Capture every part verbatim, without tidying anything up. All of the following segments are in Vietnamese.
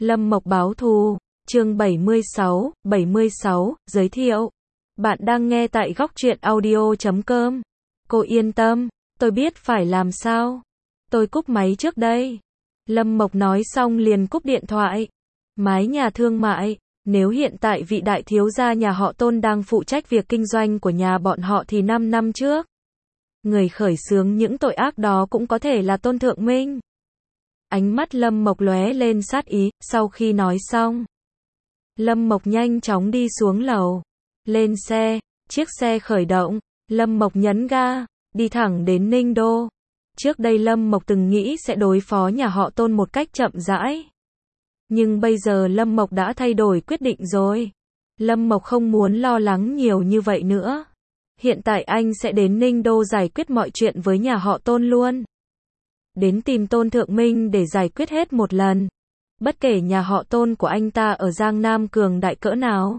Lâm Mộc báo thù, chương bảy mươi sáu, bảy mươi sáu, giới thiệu. Bạn đang nghe tại góc truyện audio chấm com. Cô yên tâm, tôi biết phải làm sao. Tôi cúp máy trước đây. Lâm Mộc nói xong liền cúp điện thoại. Mái nhà thương mại, nếu hiện tại vị đại thiếu gia nhà họ Tôn đang phụ trách việc kinh doanh của nhà bọn họ thì năm năm trước, người khởi xướng những tội ác đó cũng có thể là Tôn Thượng Minh. Ánh mắt Lâm Mộc lóe lên sát ý, sau khi nói xong, Lâm Mộc nhanh chóng đi xuống lầu. Lên xe, chiếc xe khởi động, Lâm Mộc nhấn ga, đi thẳng đến Ninh Đô. Trước đây Lâm Mộc từng nghĩ sẽ đối phó nhà họ Tôn một cách chậm rãi. Nhưng bây giờ Lâm Mộc đã thay đổi quyết định rồi. Lâm Mộc không muốn lo lắng nhiều như vậy nữa. Hiện tại anh sẽ đến Ninh Đô giải quyết mọi chuyện với nhà họ Tôn luôn. Đến tìm Tôn Thượng Minh để giải quyết hết một lần. Bất kể nhà họ Tôn của anh ta ở Giang Nam cường đại cỡ nào.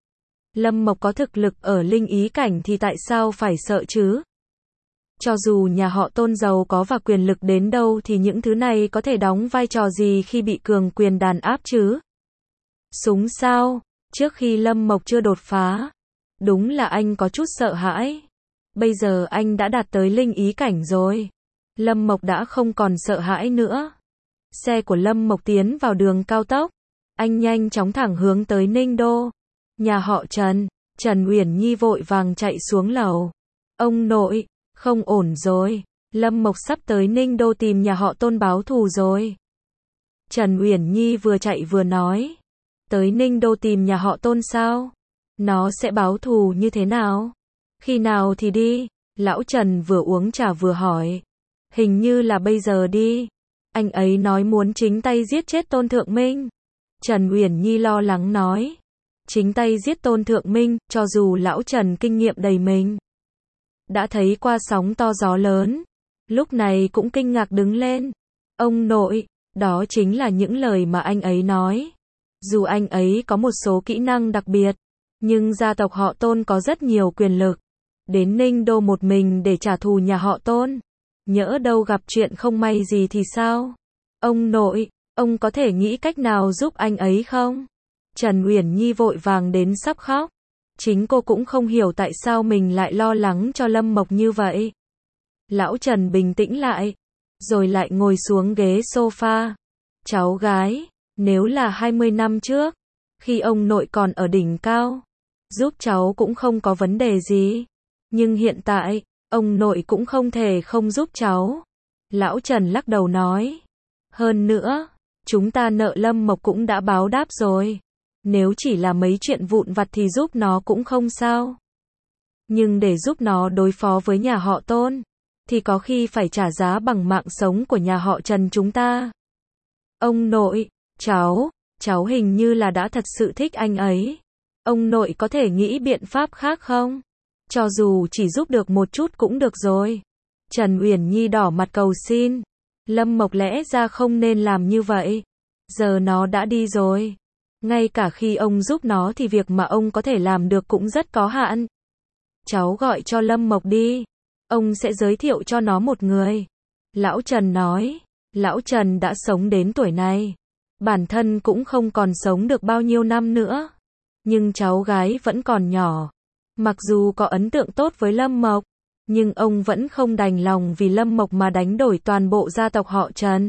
Lâm Mộc có thực lực ở linh ý cảnh thì tại sao phải sợ chứ? Cho dù nhà họ Tôn giàu có và quyền lực đến đâu thì những thứ này có thể đóng vai trò gì khi bị cường quyền đàn áp chứ? Súng sao? Trước khi Lâm Mộc chưa đột phá, đúng là anh có chút sợ hãi. Bây giờ anh đã đạt tới linh ý cảnh rồi. Lâm Mộc đã không còn sợ hãi nữa. Xe của Lâm Mộc tiến vào đường cao tốc. Anh nhanh chóng thẳng hướng tới Ninh Đô. Nhà họ Trần, Trần Uyển Nhi vội vàng chạy xuống lầu. Ông nội, không ổn rồi. Lâm Mộc sắp tới Ninh Đô tìm nhà họ Tôn báo thù rồi. Trần Uyển Nhi vừa chạy vừa nói. Tới Ninh Đô tìm nhà họ Tôn sao? Nó sẽ báo thù như thế nào? Khi nào thì đi? Lão Trần vừa uống trà vừa hỏi. Hình như là bây giờ đi. Anh ấy nói muốn chính tay giết chết Tôn Thượng Minh. Trần Uyển Nhi lo lắng nói. Chính tay giết Tôn Thượng Minh, cho dù lão Trần kinh nghiệm đầy mình. Đã thấy qua sóng to gió lớn. Lúc này cũng kinh ngạc đứng lên. Ông nội, đó chính là những lời mà anh ấy nói. Dù anh ấy có một số kỹ năng đặc biệt, nhưng gia tộc họ Tôn có rất nhiều quyền lực. Đến Ninh Đô một mình để trả thù nhà họ Tôn. Nhỡ đâu gặp chuyện không may gì thì sao? Ông nội, ông có thể nghĩ cách nào giúp anh ấy không? Trần Uyển Nhi vội vàng đến sắp khóc. Chính cô cũng không hiểu tại sao mình lại lo lắng cho Lâm Mộc như vậy. Lão Trần bình tĩnh lại, rồi lại ngồi xuống ghế sofa. Cháu gái, nếu là hai mươi năm trước, khi ông nội còn ở đỉnh cao, giúp cháu cũng không có vấn đề gì. Nhưng hiện tại, ông nội cũng không thể không giúp cháu. Lão Trần lắc đầu nói. Hơn nữa, chúng ta nợ Lâm Mộc cũng đã báo đáp rồi. Nếu chỉ là mấy chuyện vụn vặt thì giúp nó cũng không sao. Nhưng để giúp nó đối phó với nhà họ Tôn, thì có khi phải trả giá bằng mạng sống của nhà họ Trần chúng ta. Ông nội, cháu, cháu hình như là đã thật sự thích anh ấy. Ông nội có thể nghĩ biện pháp khác không? Cho dù chỉ giúp được một chút cũng được rồi. Trần Uyển Nhi đỏ mặt cầu xin. Lâm Mộc lẽ ra không nên làm như vậy. Giờ nó đã đi rồi. Ngay cả khi ông giúp nó thì việc mà ông có thể làm được cũng rất có hạn. Cháu gọi cho Lâm Mộc đi. Ông sẽ giới thiệu cho nó một người. Lão Trần nói. Lão Trần đã sống đến tuổi này. Bản thân cũng không còn sống được bao nhiêu năm nữa. Nhưng cháu gái vẫn còn nhỏ. Mặc dù có ấn tượng tốt với Lâm Mộc, nhưng ông vẫn không đành lòng vì Lâm Mộc mà đánh đổi toàn bộ gia tộc họ Trần.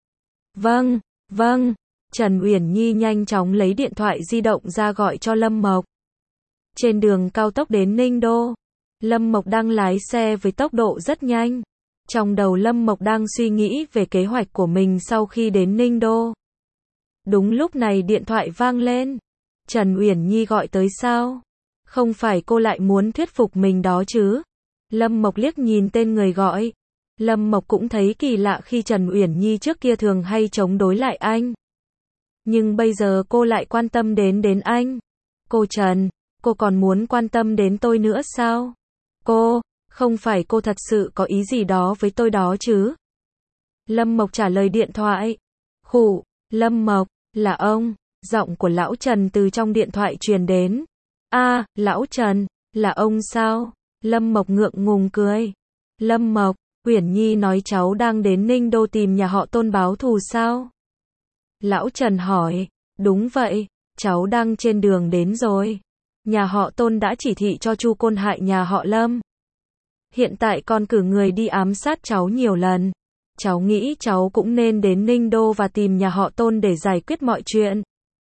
Vâng, vâng. Trần Uyển Nhi nhanh chóng lấy điện thoại di động ra gọi cho Lâm Mộc. Trên đường cao tốc đến Ninh Đô, Lâm Mộc đang lái xe với tốc độ rất nhanh. Trong đầu Lâm Mộc đang suy nghĩ về kế hoạch của mình sau khi đến Ninh Đô. Đúng lúc này điện thoại vang lên. Trần Uyển Nhi gọi tới sao? Không phải cô lại muốn thuyết phục mình đó chứ? Lâm Mộc liếc nhìn tên người gọi. Lâm Mộc cũng thấy kỳ lạ khi Trần Uyển Nhi trước kia thường hay chống đối lại anh. Nhưng bây giờ cô lại quan tâm đến đến anh. Cô Trần, cô còn muốn quan tâm đến tôi nữa sao? Cô, không phải cô thật sự có ý gì đó với tôi đó chứ? Lâm Mộc trả lời điện thoại. Khụ, Lâm Mộc, là ông. Giọng của lão Trần từ trong điện thoại truyền đến. A, à, lão Trần, là ông sao? Lâm Mộc ngượng ngùng cười. Lâm Mộc, Uyển Nhi nói cháu đang đến Ninh Đô tìm nhà họ Tôn báo thù sao? Lão Trần hỏi, đúng vậy, cháu đang trên đường đến rồi. Nhà họ Tôn đã chỉ thị cho Chu Côn hại nhà họ Lâm. Hiện tại còn cử người đi ám sát cháu nhiều lần. Cháu nghĩ cháu cũng nên đến Ninh Đô và tìm nhà họ Tôn để giải quyết mọi chuyện.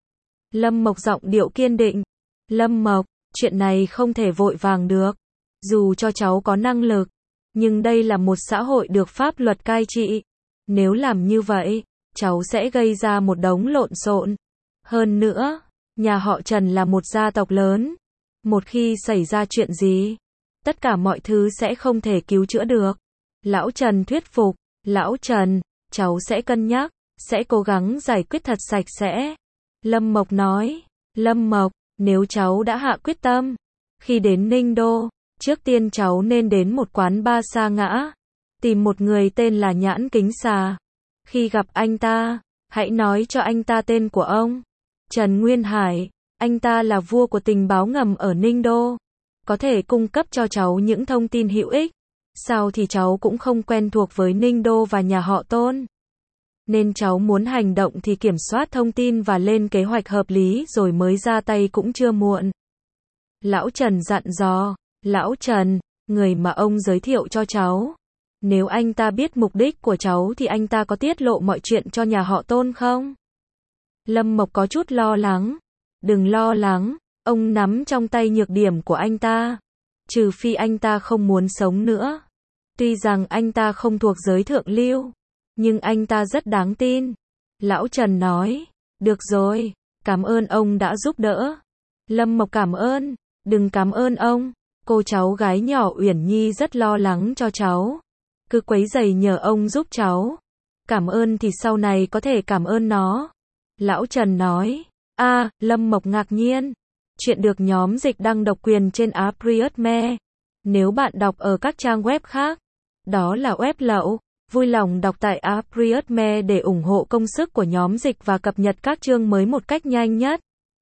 Lâm Mộc giọng điệu kiên định. Lâm Mộc, chuyện này không thể vội vàng được. Dù cho cháu có năng lực, nhưng đây là một xã hội được pháp luật cai trị. Nếu làm như vậy, cháu sẽ gây ra một đống lộn xộn. Hơn nữa, nhà họ Trần là một gia tộc lớn. Một khi xảy ra chuyện gì, tất cả mọi thứ sẽ không thể cứu chữa được. Lão Trần thuyết phục, Lão Trần, cháu sẽ cân nhắc, sẽ cố gắng giải quyết thật sạch sẽ. Lâm Mộc nói, Lâm Mộc, nếu cháu đã hạ quyết tâm, khi đến Ninh Đô, trước tiên cháu nên đến một quán bar sa ngã, tìm một người tên là Nhãn Kính Xà. Khi gặp anh ta, hãy nói cho anh ta tên của ông. Trần Nguyên Hải, anh ta là vua của tình báo ngầm ở Ninh Đô, có thể cung cấp cho cháu những thông tin hữu ích. Sao thì cháu cũng không quen thuộc với Ninh Đô và nhà họ Tôn. Nên cháu muốn hành động thì kiểm soát thông tin và lên kế hoạch hợp lý rồi mới ra tay cũng chưa muộn. Lão Trần dặn dò, Lão Trần, người mà ông giới thiệu cho cháu, nếu anh ta biết mục đích của cháu thì anh ta có tiết lộ mọi chuyện cho nhà họ Tôn không? Lâm Mộc có chút lo lắng. Đừng lo lắng, ông nắm trong tay nhược điểm của anh ta. Trừ phi anh ta không muốn sống nữa. Tuy rằng anh ta không thuộc giới thượng lưu, nhưng anh ta rất đáng tin. Lão Trần nói, được rồi, cảm ơn ông đã giúp đỡ. Lâm Mộc cảm ơn, đừng cảm ơn ông. Cô cháu gái nhỏ Uyển Nhi rất lo lắng cho cháu. Cứ quấy rầy nhờ ông giúp cháu. Cảm ơn thì sau này có thể cảm ơn nó. Lão Trần nói, a à, Lâm Mộc ngạc nhiên. Chuyện được nhóm dịch đăng độc quyền trên Apriotme. Nếu bạn đọc ở các trang web khác, đó là web lậu. Vui lòng đọc tại Apriotme để ủng hộ công sức của nhóm dịch và cập nhật các chương mới một cách nhanh nhất.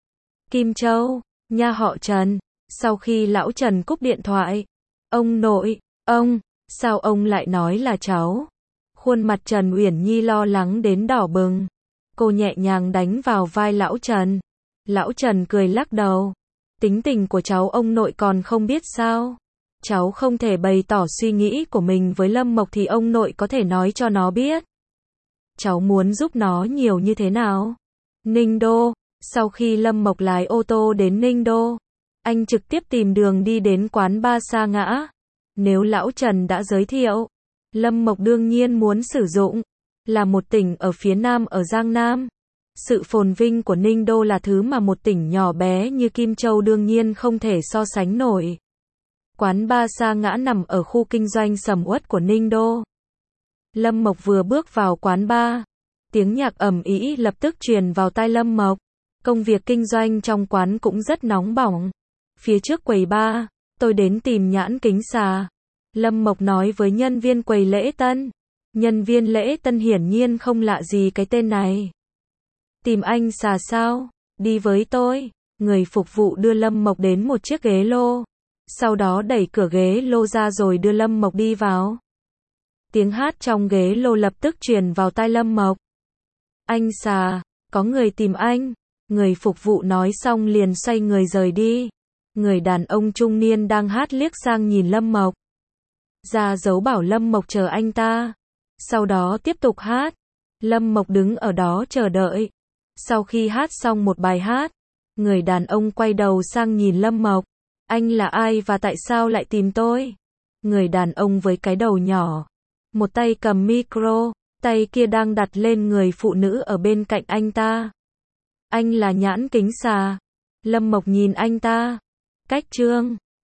Kim Châu, nhà họ Trần. Sau khi lão Trần cúp điện thoại, ông nội, ông, sao ông lại nói là cháu? Khuôn mặt Trần Uyển Nhi lo lắng đến đỏ bừng. Cô nhẹ nhàng đánh vào vai lão Trần. Lão Trần cười lắc đầu. Tính tình của cháu ông nội còn không biết sao? Cháu không thể bày tỏ suy nghĩ của mình với Lâm Mộc thì ông nội có thể nói cho nó biết. Cháu muốn giúp nó nhiều như thế nào? Ninh Đô. Sau khi Lâm Mộc lái ô tô đến Ninh Đô, anh trực tiếp tìm đường đi đến quán bar sa ngã. Nếu lão Trần đã giới thiệu, Lâm Mộc đương nhiên muốn sử dụng. Là một tỉnh ở phía nam ở Giang Nam. Sự phồn vinh của Ninh Đô là thứ mà một tỉnh nhỏ bé như Kim Châu đương nhiên không thể so sánh nổi. Quán bar sa ngã nằm ở khu kinh doanh sầm uất của Ninh Đô. Lâm Mộc vừa bước vào quán bar, tiếng nhạc ầm ĩ lập tức truyền vào tai Lâm Mộc. Công việc kinh doanh trong quán cũng rất nóng bỏng. Phía trước quầy bar, tôi đến tìm Nhãn Kính Xà. Lâm Mộc nói với nhân viên quầy lễ tân. Nhân viên lễ tân hiển nhiên không lạ gì cái tên này. Tìm anh Xà sao? Đi với tôi. Người phục vụ đưa Lâm Mộc đến một chiếc ghế lô. Sau đó đẩy cửa ghế lô ra rồi đưa Lâm Mộc đi vào. Tiếng hát trong ghế lô lập tức truyền vào tai Lâm Mộc. Anh Xà, có người tìm anh. Người phục vụ nói xong liền xoay người rời đi. Người đàn ông trung niên đang hát liếc sang nhìn Lâm Mộc. Ra dấu bảo Lâm Mộc chờ anh ta. Sau đó tiếp tục hát. Lâm Mộc đứng ở đó chờ đợi. Sau khi hát xong một bài hát, người đàn ông quay đầu sang nhìn Lâm Mộc. Anh là ai và tại sao lại tìm tôi? Người đàn ông với cái đầu nhỏ, một tay cầm micro, tay kia đang đặt lên người phụ nữ ở bên cạnh anh ta. Anh là Nhãn Kính Xà. Lâm Mộc nhìn anh ta. Cách chương